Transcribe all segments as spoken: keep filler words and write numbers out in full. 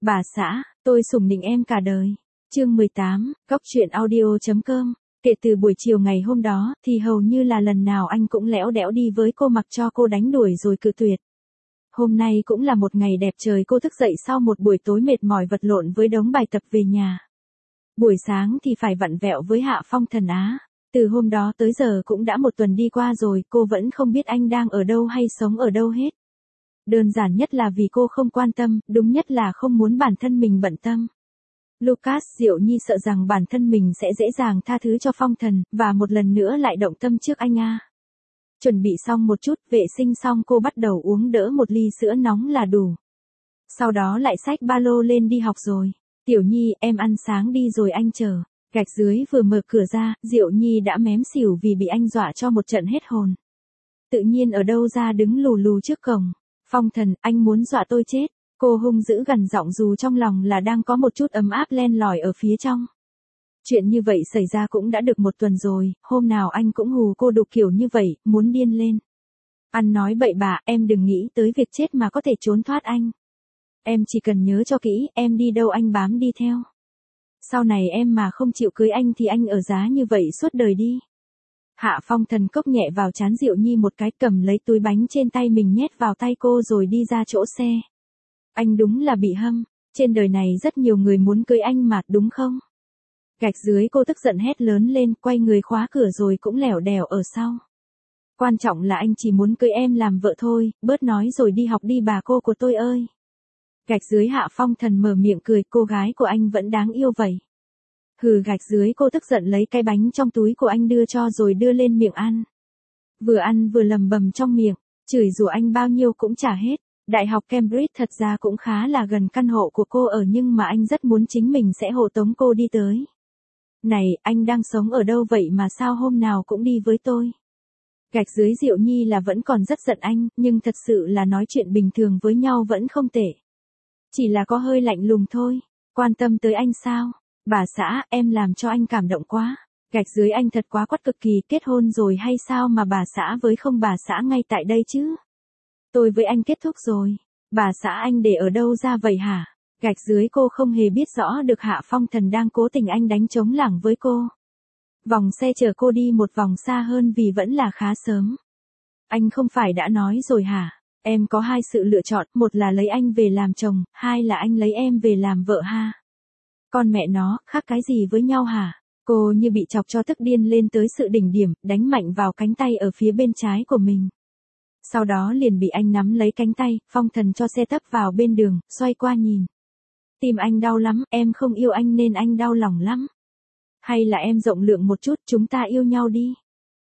Bà xã, tôi sủng nịnh em cả đời. Chương mười tám, Cóc truyện audio chấm com. Kể từ buổi chiều ngày hôm đó, thì hầu như là lần nào anh cũng lẽo đẽo đi với cô mặc cho cô đánh đuổi rồi cự tuyệt. Hôm nay cũng là một ngày đẹp trời, cô thức dậy sau một buổi tối mệt mỏi vật lộn với đống bài tập về nhà. Buổi sáng thì phải vặn vẹo với Hạ Phong Thần Á. Từ hôm đó tới giờ cũng đã một tuần đi qua rồi, cô vẫn không biết anh đang ở đâu hay sống ở đâu hết. Đơn giản nhất là vì cô không quan tâm, đúng nhất là không muốn bản thân mình bận tâm. Lucas Diệu Nhi sợ rằng bản thân mình sẽ dễ dàng tha thứ cho Phong Thần, và một lần nữa lại động tâm trước anh a. Chuẩn bị xong một chút, vệ sinh xong cô bắt đầu uống đỡ một ly sữa nóng là đủ. Sau đó lại xách ba lô lên đi học rồi. Tiểu Nhi, em ăn sáng đi rồi anh chờ. Gạch dưới vừa mở cửa ra, Diệu Nhi đã mém xỉu vì bị anh dọa cho một trận hết hồn. Tự nhiên ở đâu ra đứng lù lù trước cổng. Phong Thần, anh muốn dọa tôi chết. Cô hung dữ gằn giọng dù trong lòng là đang có một chút ấm áp len lỏi ở phía trong. Chuyện như vậy xảy ra cũng đã được một tuần rồi, hôm nào anh cũng hù cô đục kiểu như vậy, muốn điên lên. Anh nói bậy bạ, em đừng nghĩ tới việc chết mà có thể trốn thoát anh. Em chỉ cần nhớ cho kỹ, em đi đâu anh bám đi theo. Sau này em mà không chịu cưới anh thì anh ở giá như vậy suốt đời đi. Hạ Phong Thần cốc nhẹ vào trán Diệu Nhi một cái, cầm lấy túi bánh trên tay mình nhét vào tay cô rồi đi ra chỗ xe. Anh đúng là bị hâm, trên đời này rất nhiều người muốn cưới anh mà, đúng không? Gạch dưới cô tức giận hét lớn lên, quay người khóa cửa rồi cũng lẻo đẻo ở sau. Quan trọng là anh chỉ muốn cưới em làm vợ thôi, bớt nói rồi đi học đi bà cô của tôi ơi. Gạch dưới Hạ Phong Thần mở miệng cười, cô gái của anh vẫn đáng yêu vậy. Hừ, gạch dưới cô tức giận lấy cái bánh trong túi của anh đưa cho rồi đưa lên miệng ăn. Vừa ăn vừa lầm bầm trong miệng, chửi rủa anh bao nhiêu cũng chả hết. Đại học Cambridge thật ra cũng khá là gần căn hộ của cô ở, nhưng mà anh rất muốn chính mình sẽ hộ tống cô đi tới. Này, anh đang sống ở đâu vậy mà sao hôm nào cũng đi với tôi? Gạch dưới Diệu Nhi là vẫn còn rất giận anh, nhưng thật sự là nói chuyện bình thường với nhau vẫn không tệ. Chỉ là có hơi lạnh lùng thôi. Quan tâm tới anh sao? Bà xã, em làm cho anh cảm động quá. Gạch dưới anh thật quá quắt cực kỳ, kết hôn rồi hay sao mà bà xã với không bà xã ngay tại đây chứ? Tôi với anh kết thúc rồi. Bà xã anh để ở đâu ra vậy hả? Gạch dưới cô không hề biết rõ được Hạ Phong Thần đang cố tình anh đánh trống lảng với cô. Vòng xe chở cô đi một vòng xa hơn vì vẫn là khá sớm. Anh không phải đã nói rồi hả? Em có hai sự lựa chọn, một là lấy anh về làm chồng, hai là anh lấy em về làm vợ ha. Con mẹ nó, khác cái gì với nhau hả? Cô như bị chọc cho tức điên lên tới sự đỉnh điểm, đánh mạnh vào cánh tay ở phía bên trái của mình. Sau đó liền bị anh nắm lấy cánh tay, Phong Thần cho xe tấp vào bên đường, xoay qua nhìn. Tim anh đau lắm, em không yêu anh nên anh đau lòng lắm. Hay là em rộng lượng một chút, chúng ta yêu nhau đi.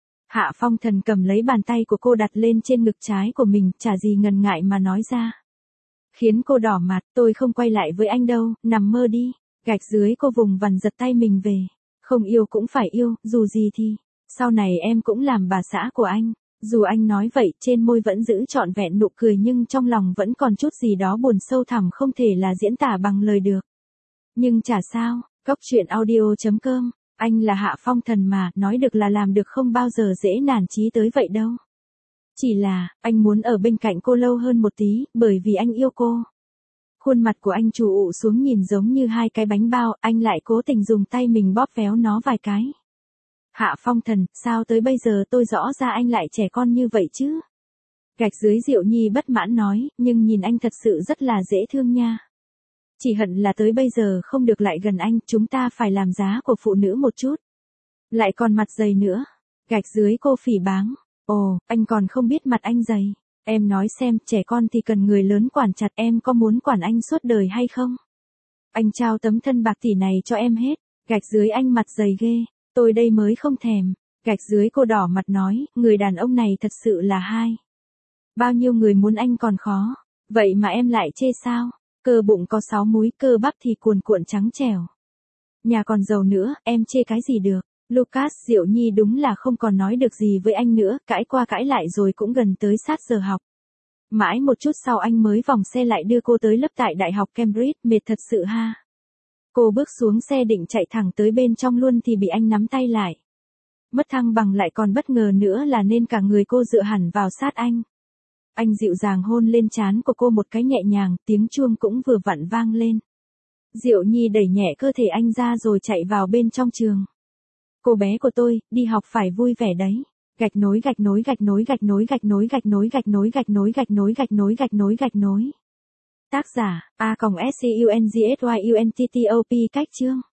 Hạ Phong Thần cầm lấy bàn tay của cô đặt lên trên ngực trái của mình, chả gì ngần ngại mà nói ra. Khiến cô đỏ mặt, tôi không quay lại với anh đâu, nằm mơ đi. Gạch dưới cô vùng vằng giật tay mình về. Không yêu cũng phải yêu, dù gì thì, sau này em cũng làm bà xã của anh. Dù anh nói vậy, trên môi vẫn giữ trọn vẹn nụ cười nhưng trong lòng vẫn còn chút gì đó buồn sâu thẳm không thể là diễn tả bằng lời được. Nhưng chả sao, Cóc truyện audio chấm com, anh là Hạ Phong Thần mà, nói được là làm được, không bao giờ dễ nản chí tới vậy đâu. Chỉ là, anh muốn ở bên cạnh cô lâu hơn một tí, bởi vì anh yêu cô. Khuôn mặt của anh trù ụ xuống nhìn giống như hai cái bánh bao, anh lại cố tình dùng tay mình bóp véo nó vài cái. Hạ Phong Thần, sao tới bây giờ tôi rõ ra anh lại trẻ con như vậy chứ? Gạch dưới Diệu Nhi bất mãn nói, nhưng nhìn anh thật sự rất là dễ thương nha. Chỉ hận là tới bây giờ không được lại gần anh, chúng ta phải làm giá của phụ nữ một chút. Lại còn mặt dày nữa. Gạch dưới cô phỉ báng. Ồ, anh còn không biết mặt anh dày. Em nói xem, trẻ con thì cần người lớn quản chặt, em có muốn quản anh suốt đời hay không? Anh trao tấm thân bạc tỷ này cho em hết. Gạch dưới anh mặt dày ghê. Tôi đây mới không thèm. Gạch dưới cô đỏ mặt nói, người đàn ông này thật sự là hai. Bao nhiêu người muốn anh còn khó. Vậy mà em lại chê sao? Cơ bụng có sáu múi, cơ bắp thì cuồn cuộn trắng trẻo. Nhà còn giàu nữa, em chê cái gì được. Lucas Diệu Nhi đúng là không còn nói được gì với anh nữa, cãi qua cãi lại rồi cũng gần tới sát giờ học. Mãi một chút sau anh mới vòng xe lại đưa cô tới lớp tại Đại học Cambridge, mệt thật sự ha. Cô bước xuống xe định chạy thẳng tới bên trong luôn thì bị anh nắm tay lại. Mất thăng bằng lại còn bất ngờ nữa là nên cả người cô dựa hẳn vào sát anh. Anh dịu dàng hôn lên trán của cô một cái nhẹ nhàng, tiếng chuông cũng vừa vặn vang lên. Diệu Nhi đẩy nhẹ cơ thể anh ra rồi chạy vào bên trong trường. Cô bé của tôi, đi học phải vui vẻ đấy. Gạch nối gạch nối gạch nối gạch nối gạch nối gạch nối gạch nối gạch nối gạch nối gạch nối gạch nối gạch nối. Tác giả: A S C U N G S Y U N T T O P. Cách chương.